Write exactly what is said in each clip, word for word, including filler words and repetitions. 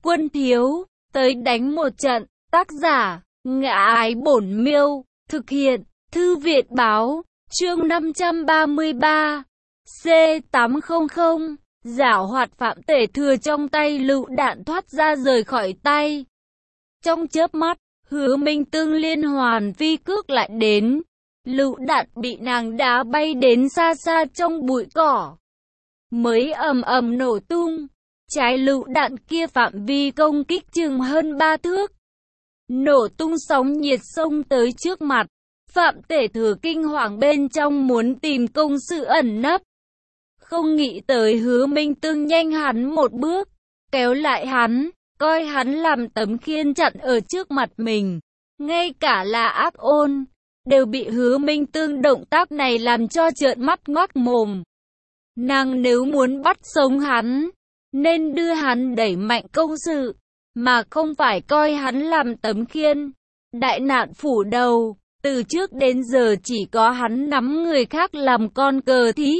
Quân thiếu, tới đánh một trận. Tác giả, Ngã Ái Bổn Miêu. Thực hiện, Thư viện báo. Chương năm trăm ba mươi ba. C tám trăm. Giảo hoạt Phạm Tể Thừa trong tay lựu đạn thoát ra rời khỏi tay. Trong chớp mắt, Hứa Minh Tương liên hoàn phi cước lại đến. Lựu đạn bị nàng đá bay đến xa xa trong bụi cỏ. Mới ầm ầm nổ tung. Trái lựu đạn kia phạm vi công kích chừng hơn ba thước. Nổ tung sóng nhiệt xông tới trước mặt. Phạm Tể Thừa kinh hoàng bên trong muốn tìm công sự ẩn nấp. Không nghĩ tới Hứa Minh Tương nhanh hắn một bước, kéo lại hắn, coi hắn làm tấm khiên chặn ở trước mặt mình. Ngay cả là Ác Ôn, đều bị Hứa Minh Tương động tác này làm cho trợn mắt ngoác mồm. Nàng nếu muốn bắt sống hắn, nên đưa hắn đẩy mạnh công sự, mà không phải coi hắn làm tấm khiên. Đại nạn phủ đầu, từ trước đến giờ chỉ có hắn nắm người khác làm con cờ thí.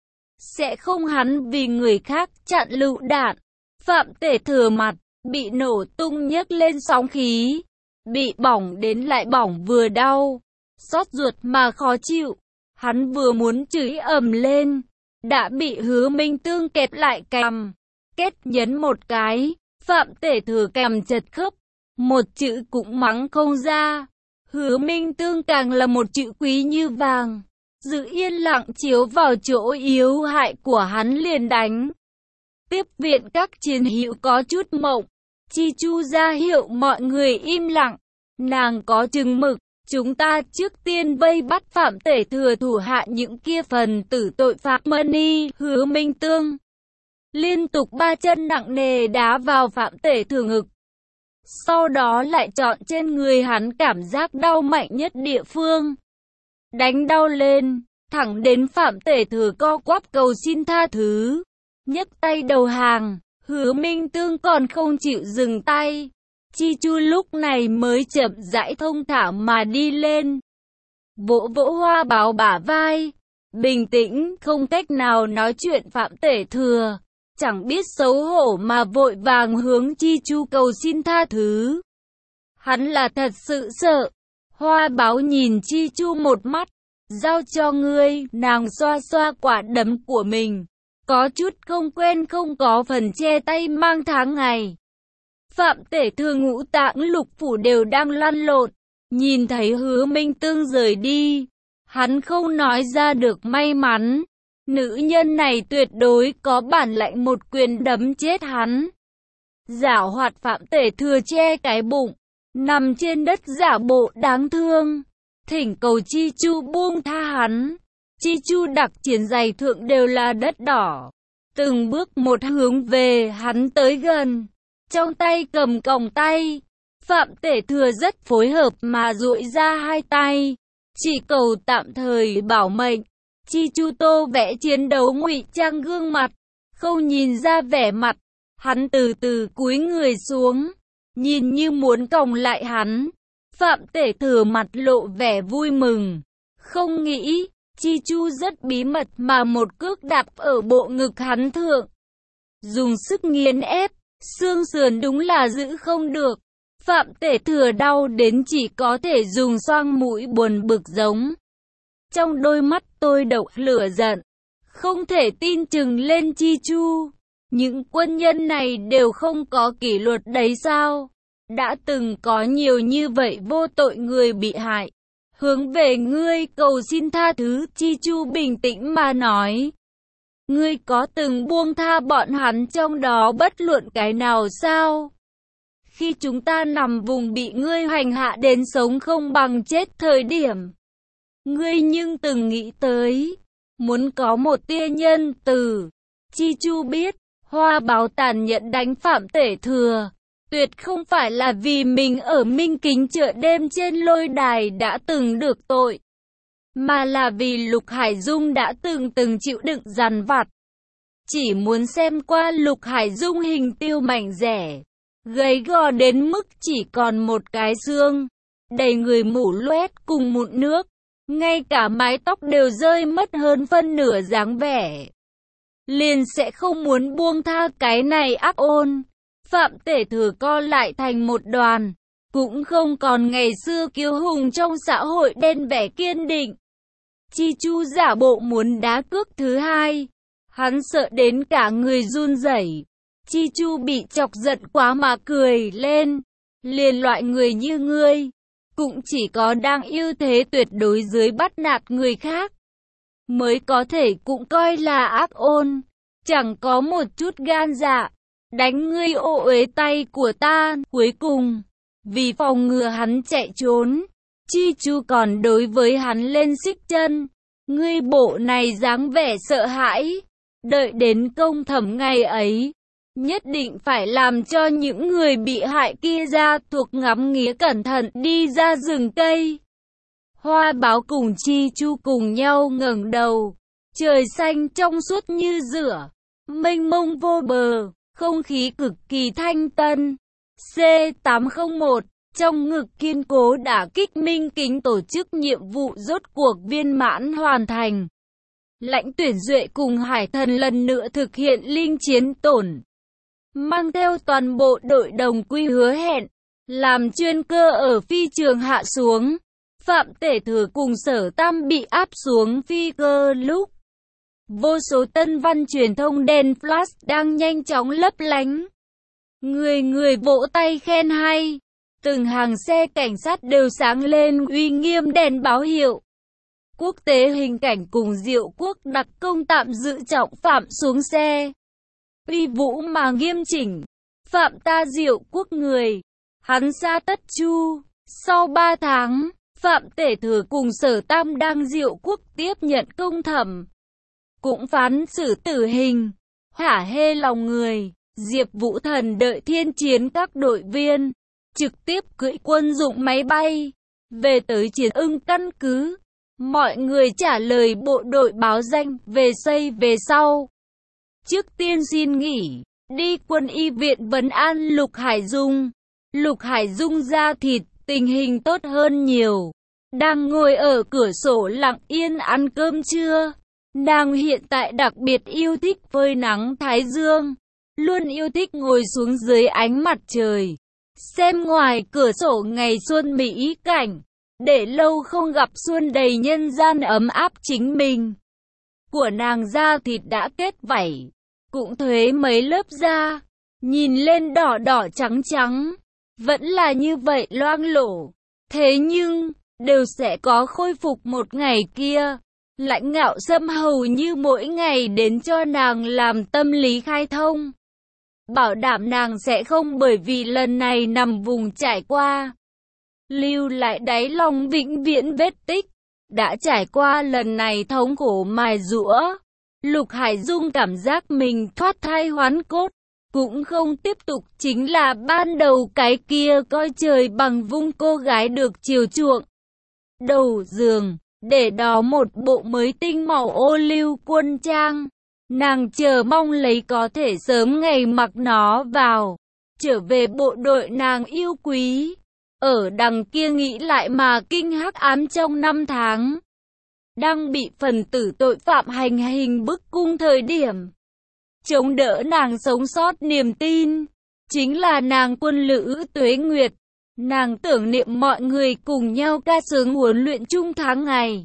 Sẽ không hắn vì người khác chặn lựu đạn. Phạm Tể Thừa mặt, bị nổ tung nhấc lên sóng khí. Bị bỏng đến lại bỏng vừa đau, xót ruột mà khó chịu. Hắn vừa muốn chửi ầm lên, đã bị Hứa Minh Tương kẹp lại cằm. Kết nhấn một cái, Phạm Tể Thừa cằm chật khớp, một chữ cũng mắng không ra. Hứa Minh Tương càng là một chữ quý như vàng. Giữ yên lặng chiếu vào chỗ yếu hại của hắn liền đánh. Tiếp viện các chiến hữu có chút mộng. Chi Chu ra hiệu mọi người im lặng. Nàng có chừng mực. Chúng ta trước tiên vây bắt Phạm Tể Thừa thủ hạ những kia phần tử tội phạm Mani. Hứa Minh Tương liên tục ba chân nặng nề đá vào Phạm Tể Thừa ngực. Sau đó lại chọn trên người hắn cảm giác đau mạnh nhất địa phương. Đánh đau lên, thẳng đến Phạm Tể Thừa co quắp cầu xin tha thứ. Nhấc tay đầu hàng, Hứa Minh Tương còn không chịu dừng tay. Chi Chu lúc này mới chậm rãi thông thả mà đi lên. Vỗ vỗ Hoa Báo bả vai, bình tĩnh, không cách nào nói chuyện Phạm Tể Thừa. Chẳng biết xấu hổ mà vội vàng hướng Chi Chu cầu xin tha thứ. Hắn là thật sự sợ. Hoa Báo nhìn Chi Chu một mắt. Giao cho ngươi, nàng xoa xoa quả đấm của mình. Có chút không quen không có phần che tay mang tháng ngày. Phạm Tể Thừa ngũ tạng lục phủ đều đang lăn lộn. Nhìn thấy Hứa Minh Tương rời đi. Hắn không nói ra được may mắn. Nữ nhân này tuyệt đối có bản lãnh một quyền đấm chết hắn. Giảo hoạt Phạm Tể Thừa che cái bụng. Nằm trên đất giả bộ đáng thương. Thỉnh cầu Chi Chu buông tha hắn. Chi Chu đặc chiến giày thượng đều là đất đỏ. Từng bước một hướng về hắn tới gần. Trong tay cầm còng tay. Phạm Tể Thừa rất phối hợp mà duỗi ra hai tay. Chỉ cầu tạm thời bảo mệnh. Chi Chu tô vẽ chiến đấu ngụy trang gương mặt. Không nhìn ra vẻ mặt. Hắn từ từ cúi người xuống. Nhìn như muốn còng lại hắn. Phạm Tể Thừa mặt lộ vẻ vui mừng. Không nghĩ, Chi Chu rất bí mật mà một cước đạp ở bộ ngực hắn thượng. Dùng sức nghiền ép, xương sườn đúng là giữ không được. Phạm Tể Thừa đau đến chỉ có thể dùng xoang mũi buồn bực giống. Trong đôi mắt tôi độc lửa giận. Không thể tin chừng lên Chi Chu. Những quân nhân này đều không có kỷ luật đấy sao? Đã từng có nhiều như vậy vô tội người bị hại. Hướng về ngươi cầu xin tha thứ. Chi Chu bình tĩnh mà nói. Ngươi có từng buông tha bọn hắn trong đó bất luận cái nào sao? Khi chúng ta nằm vùng bị ngươi hành hạ đến sống không bằng chết thời điểm. Ngươi nhưng từng nghĩ tới. Muốn có một tia nhân từ. Chi Chu biết. Hoa Báo tàn nhẫn đánh Phạm Tể Thừa. Tuyệt không phải là vì mình ở Minh Kính chợ đêm trên lôi đài đã từng được tội. Mà là vì Lục Hải Dung đã từng từng chịu đựng dằn vặt. Chỉ muốn xem qua Lục Hải Dung hình tiêu mảnh rẻ. Gầy gò đến mức chỉ còn một cái xương. Đầy người mủ loét cùng mụn nước. Ngay cả mái tóc đều rơi mất hơn phân nửa dáng vẻ. Liền sẽ không muốn buông tha cái này Ác Ôn. Phạm Tể Thừa co lại thành một đoàn, cũng không còn ngày xưa kiêu hùng trong xã hội đen vẻ kiên định. Chi Chu giả bộ muốn đá cước thứ hai, hắn sợ đến cả người run rẩy. Chi Chu bị chọc giận quá mà cười lên, liền loại người như ngươi, cũng chỉ có đang ưu thế tuyệt đối dưới bắt nạt người khác, mới có thể cũng coi là ác ôn, chẳng có một chút gan dạ, đánh ngươi ô uế tay của ta. Cuối cùng, vì phòng ngừa hắn chạy trốn, Chi Chu còn đối với hắn lên xích chân, ngươi bộ này dáng vẻ sợ hãi, đợi đến công thẩm ngày ấy, nhất định phải làm cho những người bị hại kia ra thuộc ngắm nghía cẩn thận đi ra rừng cây. Hoa Báo cùng Chi Chu cùng nhau ngẩng đầu, trời xanh trong suốt như rửa, mênh mông vô bờ, không khí cực kỳ thanh tân. C tám không một, trong ngực kiên cố đả kích Minh Kính tổ chức nhiệm vụ rốt cuộc viên mãn hoàn thành. Lãnh Tuyển Duệ cùng Hải Thần lần nữa thực hiện linh chiến tổn, mang theo toàn bộ đội đồng quy hứa hẹn, làm chuyên cơ ở phi trường hạ xuống. Phạm Tể Thừa cùng Sở Tam bị áp xuống phi cơ lúc vô số tân văn truyền thông đèn flash đang nhanh chóng lấp lánh. Người người vỗ tay khen hay, từng hàng xe cảnh sát đều sáng lên uy nghiêm đèn báo hiệu. Quốc tế hình cảnh cùng Diệu Quốc đặc công tạm giữ trọng phạm xuống xe. Uy vũ mà nghiêm chỉnh, phạm ta Diệu Quốc người, hắn xa tất chu. Sau ba tháng, Phạm Tể Thừa cùng Sở Tam đang Diệu Quốc tiếp nhận công thẩm, cũng phán xử tử hình. Hả hê lòng người, Diệp Vũ Thần đợi thiên chiến các đội viên, trực tiếp cưỡi quân dụng máy bay, về tới Chiến Ưng căn cứ. Mọi người trả lời bộ đội báo danh, về xây về sau. Trước tiên xin nghỉ, đi quân y viện vấn an Lục Hải Dung. Lục Hải Dung da thịt, tình hình tốt hơn nhiều. Đang ngồi ở cửa sổ lặng yên ăn cơm trưa. Nàng hiện tại đặc biệt yêu thích phơi nắng thái dương, luôn yêu thích ngồi xuống dưới ánh mặt trời, xem ngoài cửa sổ ngày xuân mỹ cảnh, để lâu không gặp xuân đầy nhân gian ấm áp. Chính mình của nàng da thịt đã kết vảy, cũng thuế mấy lớp da, nhìn lên đỏ đỏ trắng trắng, vẫn là như vậy loang lổ. Thế nhưng, đều sẽ có khôi phục một ngày kia. Lãnh Ngạo Sâm hầu như mỗi ngày đến cho nàng làm tâm lý khai thông, bảo đảm nàng sẽ không bởi vì lần này nằm vùng trải qua, lưu lại đáy lòng vĩnh viễn vết tích. Đã trải qua lần này thống khổ mài giũa, Lục Hải Dung cảm giác mình thoát thai hoán cốt, cũng không tiếp tục chính là ban đầu cái kia coi trời bằng vung cô gái được chiều chuộng. Đầu giường, để đó một bộ mới tinh màu ô liu quân trang, nàng chờ mong lấy có thể sớm ngày mặc nó vào, trở về bộ đội nàng yêu quý. Ở đằng kia nghĩ lại mà kinh hắc ám trong năm tháng, đang bị phần tử tội phạm hành hình bức cung thời điểm, chống đỡ nàng sống sót niềm tin, chính là nàng quân lữ Tuế Nguyệt. Nàng tưởng niệm mọi người cùng nhau ca sướng huấn luyện chung tháng ngày.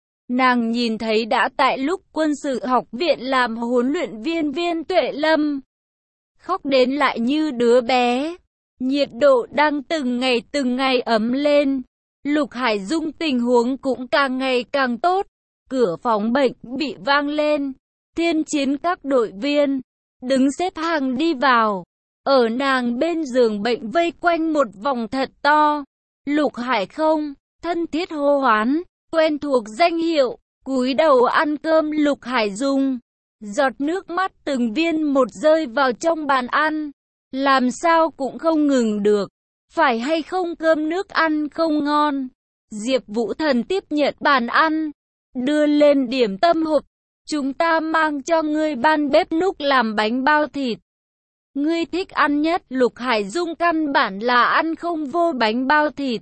Nàng nhìn thấy đã tại lúc quân sự học viện làm huấn luyện viên Viên Tuệ Lâm, khóc đến lại như đứa bé. Nhiệt độ đang từng ngày từng ngày ấm lên. Lục Hải Dung tình huống cũng càng ngày càng tốt. Cửa phòng bệnh bị vang lên. Thiên chiến các đội viên đứng xếp hàng đi vào. Ở nàng bên giường bệnh vây quanh một vòng thật to. Lục Hải không thân thiết hô hoán, quen thuộc danh hiệu, cúi đầu ăn cơm. Lục Hải Dung giọt nước mắt từng viên một rơi vào trong bàn ăn, làm sao cũng không ngừng được. Phải hay không cơm nước ăn không ngon? Diệp Vũ Thần tiếp nhận bàn ăn, đưa lên điểm tâm hộp. Chúng ta mang cho ngươi ban bếp núc làm bánh bao thịt, ngươi thích ăn nhất. Lục Hải Dung căn bản là ăn không vô bánh bao thịt.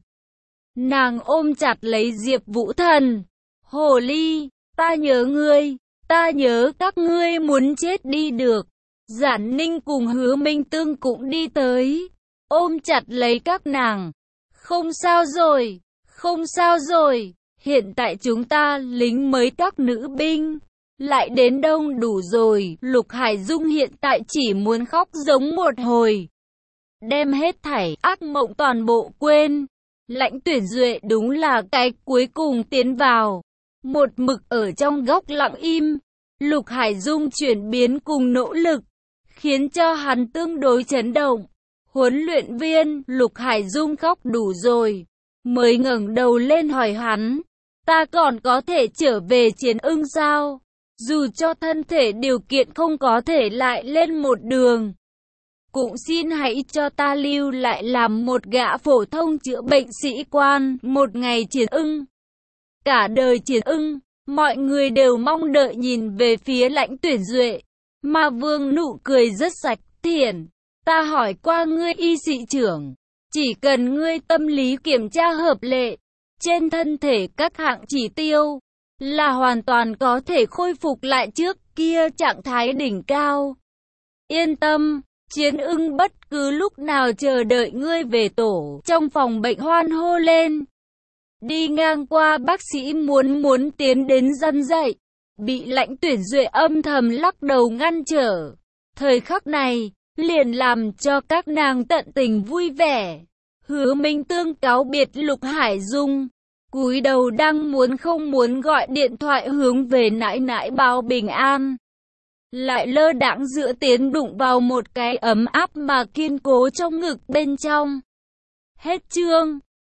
Nàng ôm chặt lấy Diệp Vũ Thần. Hồ ly, ta nhớ ngươi, ta nhớ các ngươi muốn chết đi được. Giản Ninh cùng Hứa Minh Tương cũng đi tới, ôm chặt lấy các nàng. Không sao rồi, không sao rồi, hiện tại chúng ta lính mới các nữ binh lại đến đông đủ rồi. Lục Hải Dung hiện tại chỉ muốn khóc giống một hồi, đem hết thảy ác mộng toàn bộ quên. Lãnh Tuyển Duệ đúng là cái cuối cùng tiến vào, một mực ở trong góc lặng im. Lục Hải Dung chuyển biến cùng nỗ lực, khiến cho hắn tương đối chấn động. Huấn luyện viên, Lục Hải Dung khóc đủ rồi, mới ngẩng đầu lên hỏi hắn, ta còn có thể trở về Chiến Ưng sao? Dù cho thân thể điều kiện không có thể lại lên một đường, cũng xin hãy cho ta lưu lại làm một gã phổ thông chữa bệnh sĩ quan, một ngày Chiến Ưng, cả đời Chiến Ưng. Mọi người đều mong đợi nhìn về phía Lãnh Tuyển Duệ, mà Vương nụ cười rất sạch thiện. Ta hỏi qua ngươi y sĩ trưởng, chỉ cần ngươi tâm lý kiểm tra hợp lệ, trên thân thể các hạng chỉ tiêu, là hoàn toàn có thể khôi phục lại trước kia trạng thái đỉnh cao. Yên tâm, Chiến Ưng bất cứ lúc nào chờ đợi ngươi về tổ. Trong phòng bệnh hoan hô lên. Đi ngang qua bác sĩ muốn muốn tiến đến răn dạy, bị Lãnh Tuyển Duệ âm thầm lắc đầu ngăn trở. Thời khắc này, liền làm cho các nàng tận tình vui vẻ. Hứa Minh Tương cáo biệt Lục Hải Dung, cúi đầu đang muốn không muốn gọi điện thoại hướng về nãi nãi báo bình an, lại lơ đãng giữa tiến đụng vào một cái ấm áp mà kiên cố trong ngực bên trong. Hết chương.